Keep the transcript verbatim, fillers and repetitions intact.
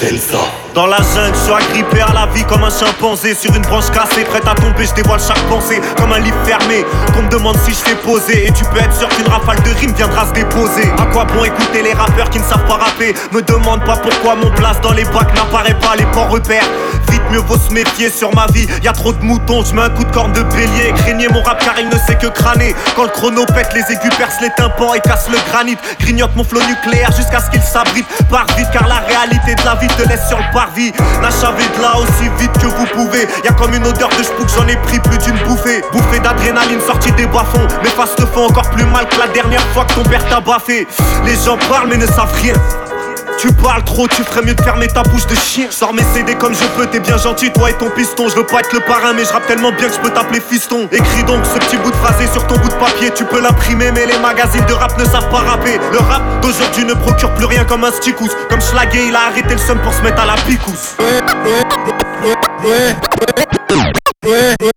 Delta. Dans la jungle, je suis agrippé à la vie comme un chimpanzé. Sur une branche cassée, prête à tomber, je dévoile chaque pensée comme un livre fermé, qu'on me demande si je fais poser. Et tu peux être sûr qu'une rafale de rimes viendra se déposer. À quoi bon écouter les rappeurs qui ne savent pas rapper? Me demande pas pourquoi mon place dans les bacs n'apparaît pas, les ports repères. Vite mieux vaut se méfier sur ma vie, y'a trop de moutons, je mets un coup de corne de bélier. Craignez mon rap car il ne sait que crâner. Quand le chrono pète, les aigus percent les tympans et cassent le granit. Grignote mon flot nucléaire jusqu'à ce qu'il s'abrite. Pars vite car la réalité de la vie te laisse sur le parvis. N'achavez de là aussi vite que vous pouvez. Y'a comme une odeur de spook, j'en ai pris plus d'une bouffée. Bouffée d'adrénaline sortie des bas-fonds. Mes faces te font encore plus mal que la dernière fois que ton père t'a baffé. Les gens parlent mais ne savent rien. Tu parles trop, tu ferais mieux de fermer ta bouche de chien. Sors mes C D comme je peux, t'es bien gentil, toi et ton piston. Je veux pas être le parrain, mais je rappe tellement bien que je peux t'appeler fiston. Écris donc ce petit bout de phrasé sur ton bout de papier. Tu peux l'imprimer, mais les magazines de rap ne savent pas rapper. Le rap d'aujourd'hui ne procure plus rien comme un stickus. Comme Schlaguet, il a arrêté le seum pour se mettre à la picousse. Ouais, ouais, ouais, ouais, ouais.